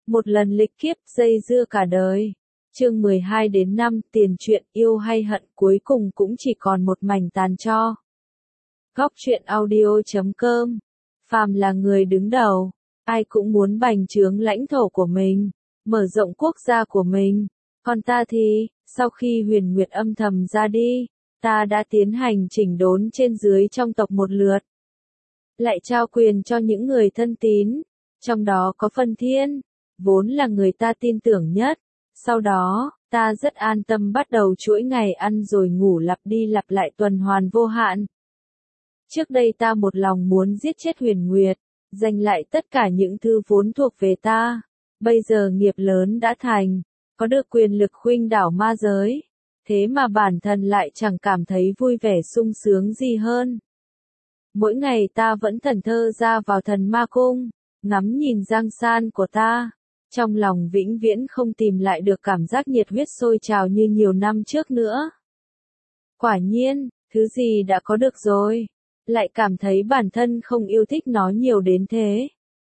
Một lần lịch kiếp dây dưa cả đời. Chương 12 đến 5 tiền truyện yêu hay hận cuối cùng cũng chỉ còn một mảnh tàn tro. Góc truyện audio.com. Phàm là người đứng đầu, ai cũng muốn bành trướng lãnh thổ của mình, mở rộng quốc gia của mình. Còn ta thì, sau khi Huyền Nguyệt âm thầm ra đi, ta đã tiến hành chỉnh đốn trên dưới trong tộc một lượt. Lại trao quyền cho những người thân tín, trong đó có Phần Thiên, vốn là người ta tin tưởng nhất. Sau đó, ta rất an tâm bắt đầu chuỗi ngày ăn rồi ngủ lặp đi lặp lại tuần hoàn vô hạn. Trước đây ta một lòng muốn giết chết Huyền Nguyệt, giành lại tất cả những thứ vốn thuộc về ta. Bây giờ nghiệp lớn đã thành, có được quyền lực khuynh đảo ma giới. Thế mà bản thân lại chẳng cảm thấy vui vẻ sung sướng gì hơn. Mỗi ngày ta vẫn thẫn thờ ra vào thần ma cung, ngắm nhìn giang san của ta. Trong lòng vĩnh viễn không tìm lại được cảm giác nhiệt huyết sôi trào như nhiều năm trước nữa. Quả nhiên, thứ gì đã có được rồi, lại cảm thấy bản thân không yêu thích nó nhiều đến thế.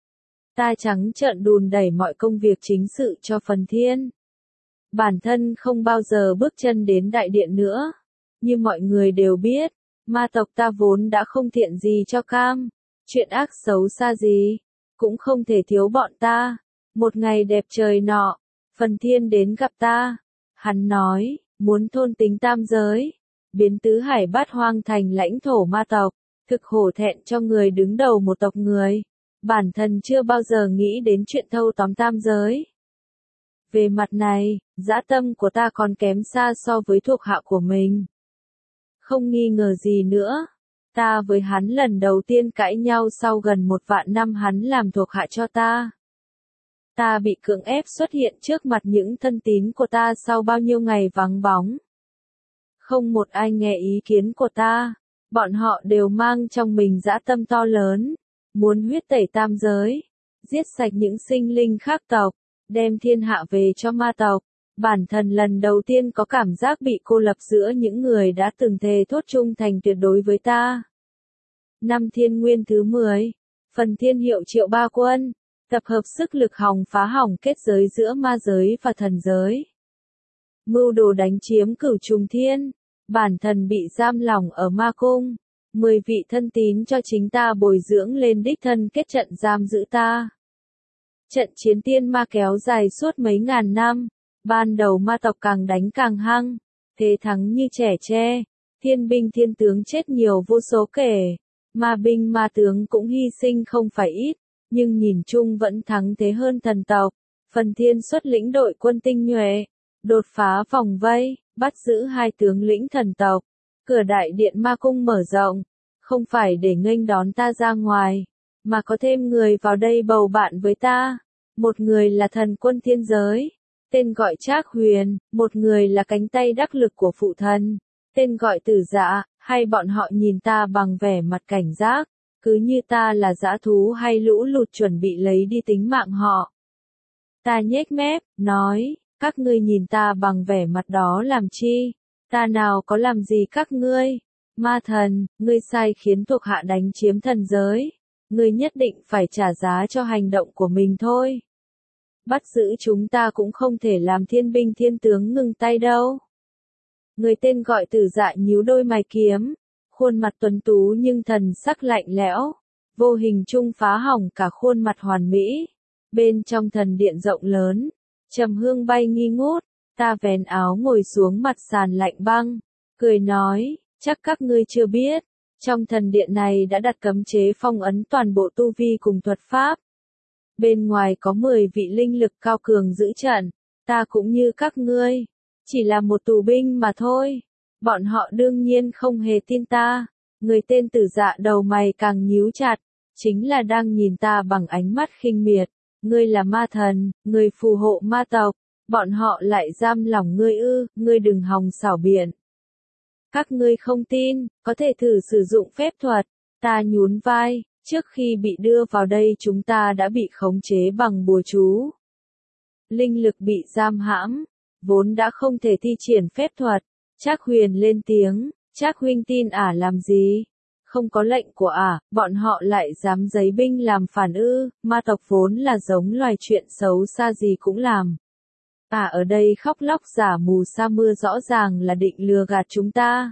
Ta trắng trợn đùn đẩy mọi công việc chính sự cho Phần Thiên. Bản thân không bao giờ bước chân đến đại điện nữa. Như mọi người đều biết, ma tộc ta vốn đã không thiện gì cho cam, chuyện ác xấu xa gì, cũng không thể thiếu bọn ta. Một ngày đẹp trời nọ, Phần Thiên đến gặp ta. Hắn nói, muốn thôn tính tam giới, biến tứ hải bát hoang thành lãnh thổ ma tộc, thực hổ thẹn cho người đứng đầu một tộc người. Bản thân chưa bao giờ nghĩ đến chuyện thâu tóm tam giới. Về mặt này, dã tâm của ta còn kém xa so với thuộc hạ của mình. Không nghi ngờ gì nữa, ta với hắn lần đầu tiên cãi nhau sau gần 1 vạn năm hắn làm thuộc hạ cho ta. Ta bị cưỡng ép xuất hiện trước mặt những thân tín của ta sau bao nhiêu ngày vắng bóng. Không một ai nghe ý kiến của ta, bọn họ đều mang trong mình dã tâm to lớn, muốn huyết tẩy tam giới, giết sạch những sinh linh khác tộc, đem thiên hạ về cho ma tộc. Bản thân lần đầu tiên có cảm giác bị cô lập giữa những người đã từng thề thốt trung thành tuyệt đối với ta. Năm Thiên Nguyên thứ 10, Phần Thiên hiệu triệu ba quân, tập hợp sức lực hòng phá hỏng kết giới giữa ma giới và thần giới. Mưu đồ đánh chiếm Cửu Trùng Thiên, bản thân bị giam lỏng ở ma cung, 10 vị thân tín cho chính ta bồi dưỡng lên đích thân kết trận giam giữ ta. Trận chiến tiên ma kéo dài suốt mấy ngàn năm, ban đầu ma tộc càng đánh càng hăng, thế thắng như trẻ tre, thiên binh thiên tướng chết nhiều vô số kể, ma binh ma tướng cũng hy sinh không phải ít, nhưng nhìn chung vẫn thắng thế hơn thần tộc. Phần Thiên xuất lĩnh đội quân tinh nhuệ, đột phá vòng vây, bắt giữ 2 tướng lĩnh thần tộc. Cửa đại điện ma cung mở rộng, không phải để nghênh đón ta ra ngoài, mà có thêm người vào đây bầu bạn với ta. Một người là thần quân thiên giới, tên gọi Trác Huyền, một người là cánh tay đắc lực của phụ thân, tên gọi Tử Dạ. Hay bọn họ nhìn ta bằng vẻ mặt cảnh giác, cứ như ta là dã thú hay lũ lụt chuẩn bị lấy đi tính mạng họ. Ta nhếch mép, nói, các ngươi nhìn ta bằng vẻ mặt đó làm chi? Ta nào có làm gì các ngươi? Ma thần, ngươi sai khiến thuộc hạ đánh chiếm thần giới. Ngươi nhất định phải trả giá cho hành động của mình thôi. Bắt giữ chúng ta cũng không thể làm thiên binh thiên tướng ngừng tay đâu. Người tên gọi Tử Dạ nhíu đôi mày kiếm, khuôn mặt tuấn tú nhưng thần sắc lạnh lẽo, vô hình chung phá hỏng cả khuôn mặt hoàn mỹ. Bên trong thần điện rộng lớn, trầm hương bay nghi ngút, ta vén áo ngồi xuống mặt sàn lạnh băng, cười nói, chắc các ngươi chưa biết, trong thần điện này đã đặt cấm chế phong ấn toàn bộ tu vi cùng thuật pháp. Bên ngoài có 10 vị linh lực cao cường giữ trận, ta cũng như các ngươi, chỉ là một tù binh mà thôi. Bọn họ đương nhiên không hề tin ta. Người tên Tử Dạ đầu mày càng nhíu chặt, chính là đang nhìn ta bằng ánh mắt khinh miệt. Ngươi là ma thần, người phù hộ ma tộc, bọn họ lại giam lỏng ngươi ư? Ngươi đừng hòng xảo biện. Các ngươi không tin, có thể thử sử dụng phép thuật. Ta nhún vai, trước khi bị đưa vào đây chúng ta đã bị khống chế bằng bùa chú. Linh lực bị giam hãm, vốn đã không thể thi triển phép thuật. Trác Huyền lên tiếng, Trác huynh tin ả làm gì? Không có lệnh của bọn họ lại dám giấy binh làm phản ư, ma tộc vốn là giống loài chuyện xấu xa gì cũng làm. Ở đây khóc lóc giả mù sa mưa rõ ràng là định lừa gạt chúng ta.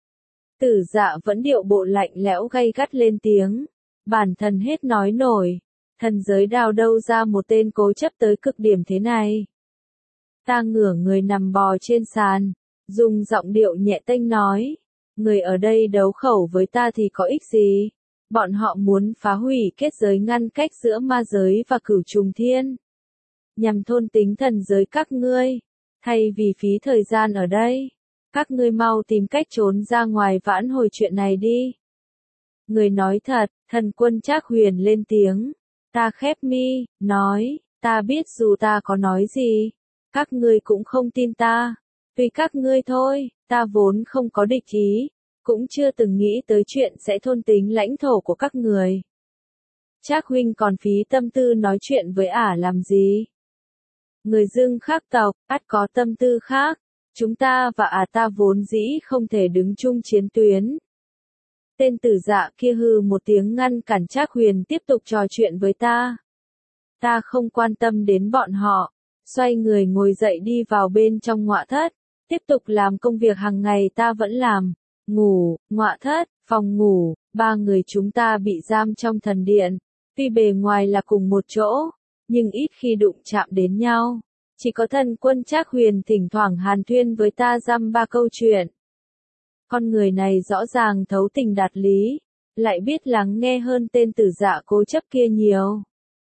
Tử Dạ vẫn điệu bộ lạnh lẽo gay gắt lên tiếng. Bản thân hết nói nổi. Thần giới đào đâu ra một tên cố chấp tới cực điểm thế này. Ta ngửa người nằm bò trên sàn, dùng giọng điệu nhẹ tênh nói. Người ở đây đấu khẩu với ta thì có ích gì? Bọn họ muốn phá hủy kết giới ngăn cách giữa ma giới và cửu trùng thiên. Nhằm thôn tính thần giới các ngươi. Thay vì phí thời gian ở đây, các ngươi mau tìm cách trốn ra ngoài vãn hồi chuyện này đi. Người nói thật, thần quân Trác Huyền lên tiếng. Ta khép mi, nói, ta biết dù ta có nói gì, các ngươi cũng không tin ta. Tùy các ngươi thôi, ta vốn không có địch ý, cũng chưa từng nghĩ tới chuyện sẽ thôn tính lãnh thổ của các người. Trác huynh còn phí tâm tư nói chuyện với làm gì? Người Dương khác tộc, ắt có tâm tư khác. Chúng ta và ta vốn dĩ không thể đứng chung chiến tuyến. Tên Tử Dạ kia hừ một tiếng ngăn cản Trác Huyền tiếp tục trò chuyện với ta. Ta không quan tâm đến bọn họ, xoay người ngồi dậy đi vào bên trong ngọa thất, tiếp tục làm công việc hàng ngày ta vẫn làm. Ngủ, ngọa thất, phòng ngủ, ba người chúng ta bị giam trong thần điện. Tuy bề ngoài là cùng một chỗ, nhưng ít khi đụng chạm đến nhau. Chỉ có thần quân Trác Huyền thỉnh thoảng hàn thuyên với ta dăm ba câu chuyện. Con người này rõ ràng thấu tình đạt lý, lại biết lắng nghe hơn tên Tử Dạ cố chấp kia nhiều.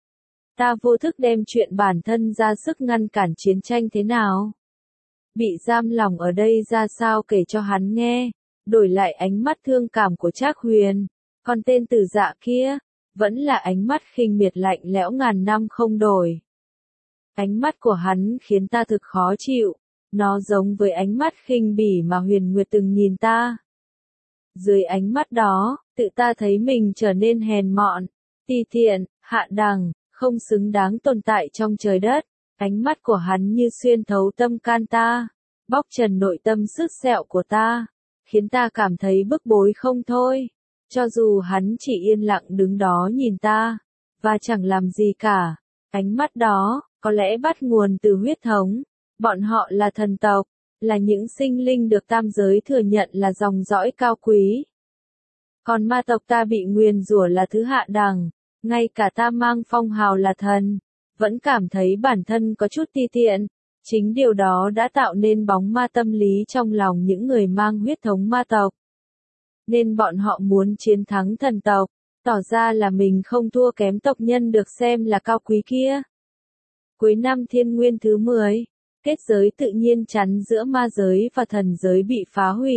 Ta vô thức đem chuyện bản thân ra sức ngăn cản chiến tranh thế nào. Bị giam lòng ở đây ra sao kể cho hắn nghe, đổi lại ánh mắt thương cảm của Trác Huyền. Còn tên Tử Dạ kia, vẫn là ánh mắt khinh miệt lạnh lẽo ngàn năm không đổi. Ánh mắt của hắn khiến ta thực khó chịu, nó giống với ánh mắt khinh bỉ mà Huyền Nguyệt từng nhìn ta. Dưới ánh mắt đó, tự ta thấy mình trở nên hèn mọn, ti tiện, hạ đẳng, không xứng đáng tồn tại trong trời đất. Ánh mắt của hắn như xuyên thấu tâm can ta, bóc trần nội tâm sứt sẹo của ta, khiến ta cảm thấy bức bối không thôi. Cho dù hắn chỉ yên lặng đứng đó nhìn ta, và chẳng làm gì cả, ánh mắt đó, có lẽ bắt nguồn từ huyết thống. Bọn họ là thần tộc, là những sinh linh được tam giới thừa nhận là dòng dõi cao quý. Còn ma tộc ta bị nguyền rủa là thứ hạ đẳng, ngay cả ta mang phong hào là thần, vẫn cảm thấy bản thân có chút ti tiện. Chính điều đó đã tạo nên bóng ma tâm lý trong lòng những người mang huyết thống ma tộc. Nên bọn họ muốn chiến thắng thần tộc, tỏ ra là mình không thua kém tộc nhân được xem là cao quý kia. Cuối năm Thiên Nguyên thứ 10, kết giới tự nhiên chắn giữa ma giới và thần giới bị phá hủy.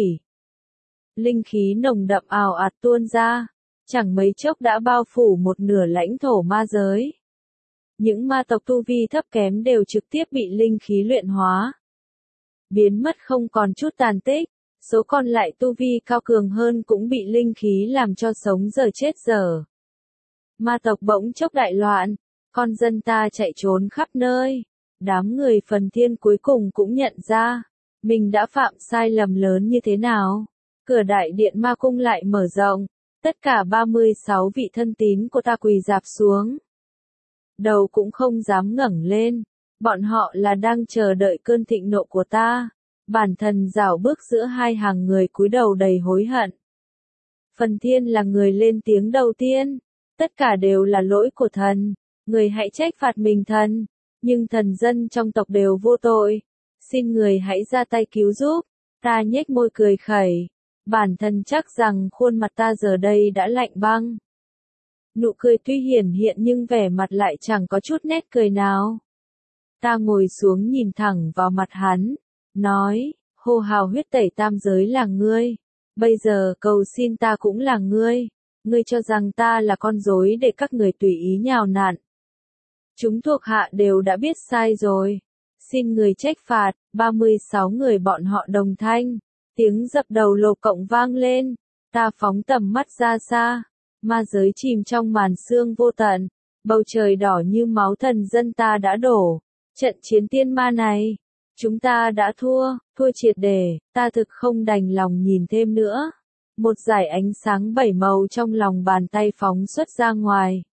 Linh khí nồng đậm ào ạt tuôn ra, chẳng mấy chốc đã bao phủ một nửa lãnh thổ ma giới. Những ma tộc tu vi thấp kém đều trực tiếp bị linh khí luyện hóa, biến mất không còn chút tàn tích. Số còn lại tu vi cao cường hơn cũng bị linh khí làm cho sống dở chết dở. Ma tộc bỗng chốc đại loạn, con dân ta chạy trốn khắp nơi. Đám người Phần Thiên cuối cùng cũng nhận ra, mình đã phạm sai lầm lớn như thế nào. Cửa đại điện ma cung lại mở rộng, tất cả 36 vị thân tín của ta quỳ rạp xuống. Đầu cũng không dám ngẩng lên, bọn họ là đang chờ đợi cơn thịnh nộ của ta. Bản thân rảo bước giữa hai hàng người cúi đầu đầy hối hận. Phần Thiên là người lên tiếng đầu tiên. Tất cả đều là lỗi của thần. Người hãy trách phạt mình thần. Nhưng thần dân trong tộc đều vô tội. Xin người hãy ra tay cứu giúp. Ta nhếch môi cười khẩy. Bản thân chắc rằng khuôn mặt ta giờ đây đã lạnh băng. Nụ cười tuy hiển hiện nhưng vẻ mặt lại chẳng có chút nét cười nào. Ta ngồi xuống nhìn thẳng vào mặt hắn. Nói, hô hào huyết tẩy tam giới là ngươi. Bây giờ cầu xin ta cũng là ngươi. Ngươi cho rằng ta là con rối để các người tùy ý nhào nặn. Chúng thuộc hạ đều đã biết sai rồi. Xin người trách phạt. 36 người bọn họ đồng thanh. Tiếng dập đầu lộp cộng vang lên. Ta phóng tầm mắt ra xa. Ma giới chìm trong màn sương vô tận. Bầu trời đỏ như máu thần dân ta đã đổ. Trận chiến tiên ma này, chúng ta đã thua triệt để, ta thực không đành lòng nhìn thêm nữa. Một dải ánh sáng bảy màu trong lòng bàn tay phóng xuất ra ngoài.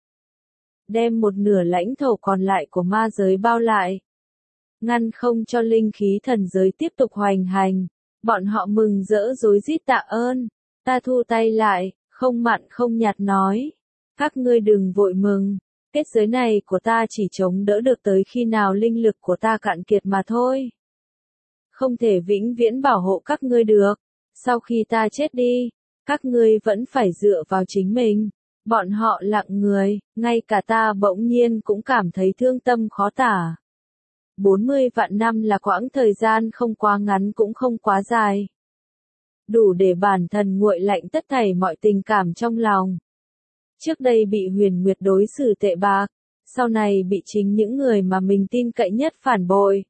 Đem một nửa lãnh thổ còn lại của ma giới bao lại. Ngăn không cho linh khí thần giới tiếp tục hoành hành. Bọn họ mừng rỡ rối rít tạ ơn. Ta thu tay lại, không mặn không nhạt nói. Các ngươi đừng vội mừng. Kết giới này của ta chỉ chống đỡ được tới khi nào linh lực của ta cạn kiệt mà thôi. Không thể vĩnh viễn bảo hộ các ngươi được. Sau khi ta chết đi, các ngươi vẫn phải dựa vào chính mình. Bọn họ lặng người, ngay cả ta bỗng nhiên cũng cảm thấy thương tâm khó tả. 40 vạn năm là quãng thời gian không quá ngắn cũng không quá dài. Đủ để bản thân nguội lạnh tất thảy mọi tình cảm trong lòng. Trước đây bị Huyền Nguyệt đối xử tệ bạc, sau này bị chính những người mà mình tin cậy nhất phản bội.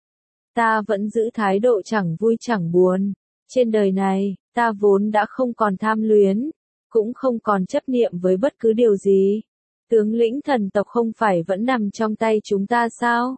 Ta vẫn giữ thái độ chẳng vui chẳng buồn. Trên đời này, ta vốn đã không còn tham luyến, cũng không còn chấp niệm với bất cứ điều gì. Tướng lĩnh thần tộc không phải vẫn nằm trong tay chúng ta sao?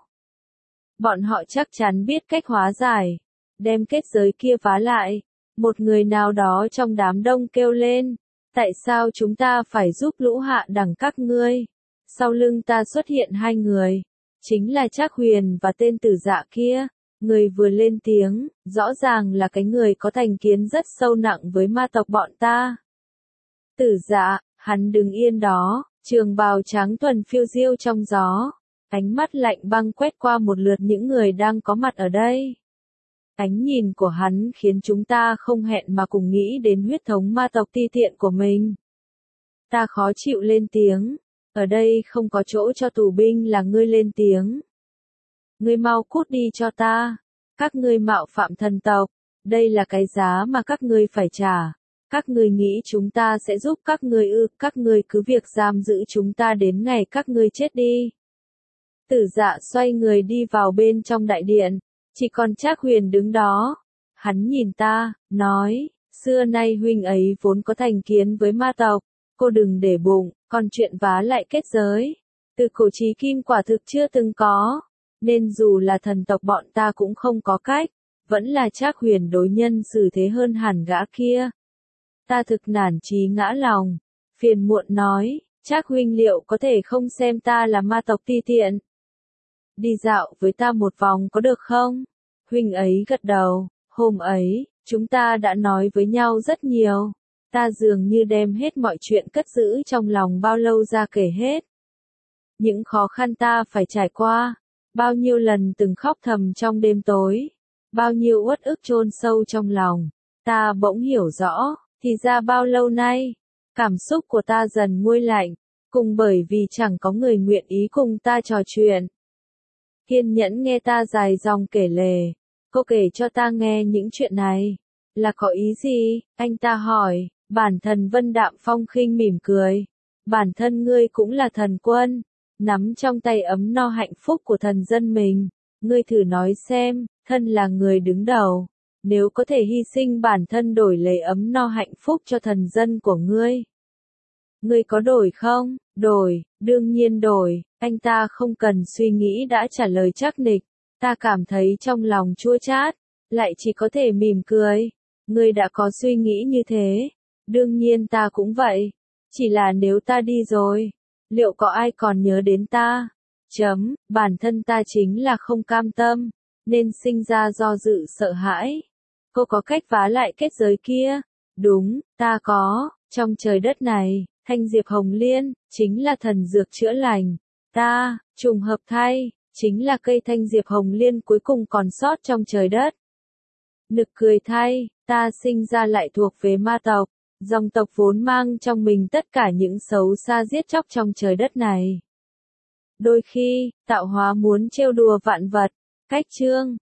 Bọn họ chắc chắn biết cách hóa giải, đem kết giới kia phá lại. Một người nào đó trong đám đông kêu lên, tại sao chúng ta phải giúp lũ hạ đẳng các ngươi? Sau lưng ta xuất hiện hai người, chính là Trác Huyền và tên Tử Dạ kia. Người vừa lên tiếng, rõ ràng là cái người có thành kiến rất sâu nặng với ma tộc bọn ta. Tử Dạ, hắn đứng yên đó, trường bào trắng thuần phiêu diêu trong gió. Ánh mắt lạnh băng quét qua một lượt những người đang có mặt ở đây. Ánh nhìn của hắn khiến chúng ta không hẹn mà cùng nghĩ đến huyết thống ma tộc ti tiện của mình. Ta khó chịu lên tiếng, ở đây không có chỗ cho tù binh là ngươi lên tiếng. Ngươi mau cút đi cho ta, các ngươi mạo phạm thần tộc, đây là cái giá mà các ngươi phải trả. Các ngươi nghĩ chúng ta sẽ giúp các ngươi ư? Các ngươi cứ việc giam giữ chúng ta đến ngày các ngươi chết đi. Tử Dạ xoay người đi vào bên trong đại điện, chỉ còn Trác Huyền đứng đó. Hắn nhìn ta, nói, xưa nay huynh ấy vốn có thành kiến với ma tộc, cô đừng để bụng, còn chuyện vá lại kết giới. Từ cổ chí kim quả thực chưa từng có, nên dù là thần tộc bọn ta cũng không có cách, vẫn là Trác Huyền đối nhân xử thế hơn hẳn gã kia. Ta thực nản chí ngã lòng, phiền muộn nói, Trác huynh liệu có thể không xem ta là ma tộc ti tiện? Đi dạo với ta một vòng có được không? Huynh ấy gật đầu, hôm ấy, chúng ta đã nói với nhau rất nhiều. Ta dường như đem hết mọi chuyện cất giữ trong lòng bao lâu ra kể hết. Những khó khăn ta phải trải qua, bao nhiêu lần từng khóc thầm trong đêm tối, bao nhiêu uất ức chôn sâu trong lòng. Ta bỗng hiểu rõ, thì ra bao lâu nay, cảm xúc của ta dần nguôi lạnh, cùng bởi vì chẳng có người nguyện ý cùng ta trò chuyện. Kiên nhẫn nghe ta dài dòng kể lể, cô kể cho ta nghe những chuyện này, là có ý gì? Anh ta hỏi, bản thân Vân Đạm Phong khinh mỉm cười, bản thân ngươi cũng là thần quân, nắm trong tay ấm no hạnh phúc của thần dân mình, ngươi thử nói xem, thân là người đứng đầu, nếu có thể hy sinh bản thân đổi lấy ấm no hạnh phúc cho thần dân của ngươi. Ngươi có đổi không? Đổi, đương nhiên đổi, anh ta không cần suy nghĩ đã trả lời chắc nịch. Ta cảm thấy trong lòng chua chát, lại chỉ có thể mỉm cười. Ngươi đã có suy nghĩ như thế, đương nhiên ta cũng vậy. Chỉ là nếu ta đi rồi, liệu có ai còn nhớ đến ta? Bản thân ta chính là không cam tâm, nên sinh ra do dự sợ hãi. Cô có cách phá lại kết giới kia? Đúng, ta có, trong trời đất này. Thanh diệp hồng liên, chính là thần dược chữa lành. Ta, trùng hợp thay, chính là cây thanh diệp hồng liên cuối cùng còn sót trong trời đất. Nực cười thay, ta sinh ra lại thuộc về ma tộc, dòng tộc vốn mang trong mình tất cả những xấu xa giết chóc trong trời đất này. Đôi khi, tạo hóa muốn trêu đùa vạn vật. Cách chương